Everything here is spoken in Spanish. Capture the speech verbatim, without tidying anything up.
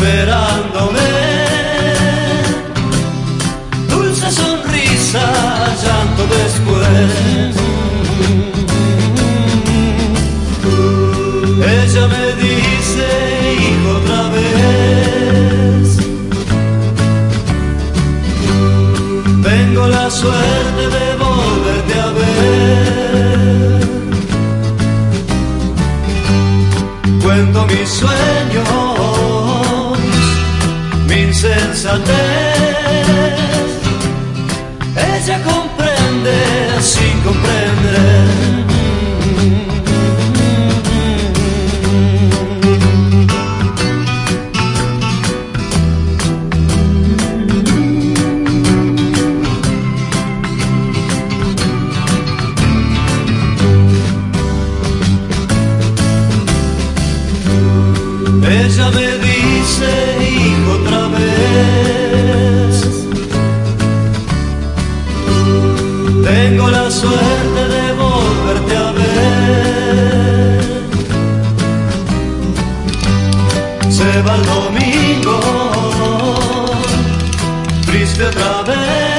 esperándome. Dulce sonrisa, llanto después. Ella me dice, hijo, otra vez. Tengo la suerte de volverte a ver. Cuento mis sueños, mi insensatez. Ella comprende sin comprender. Ella me dice, hijo, otra vez. Tengo la suerte de volverte a ver. Se va el domingo, triste otra vez.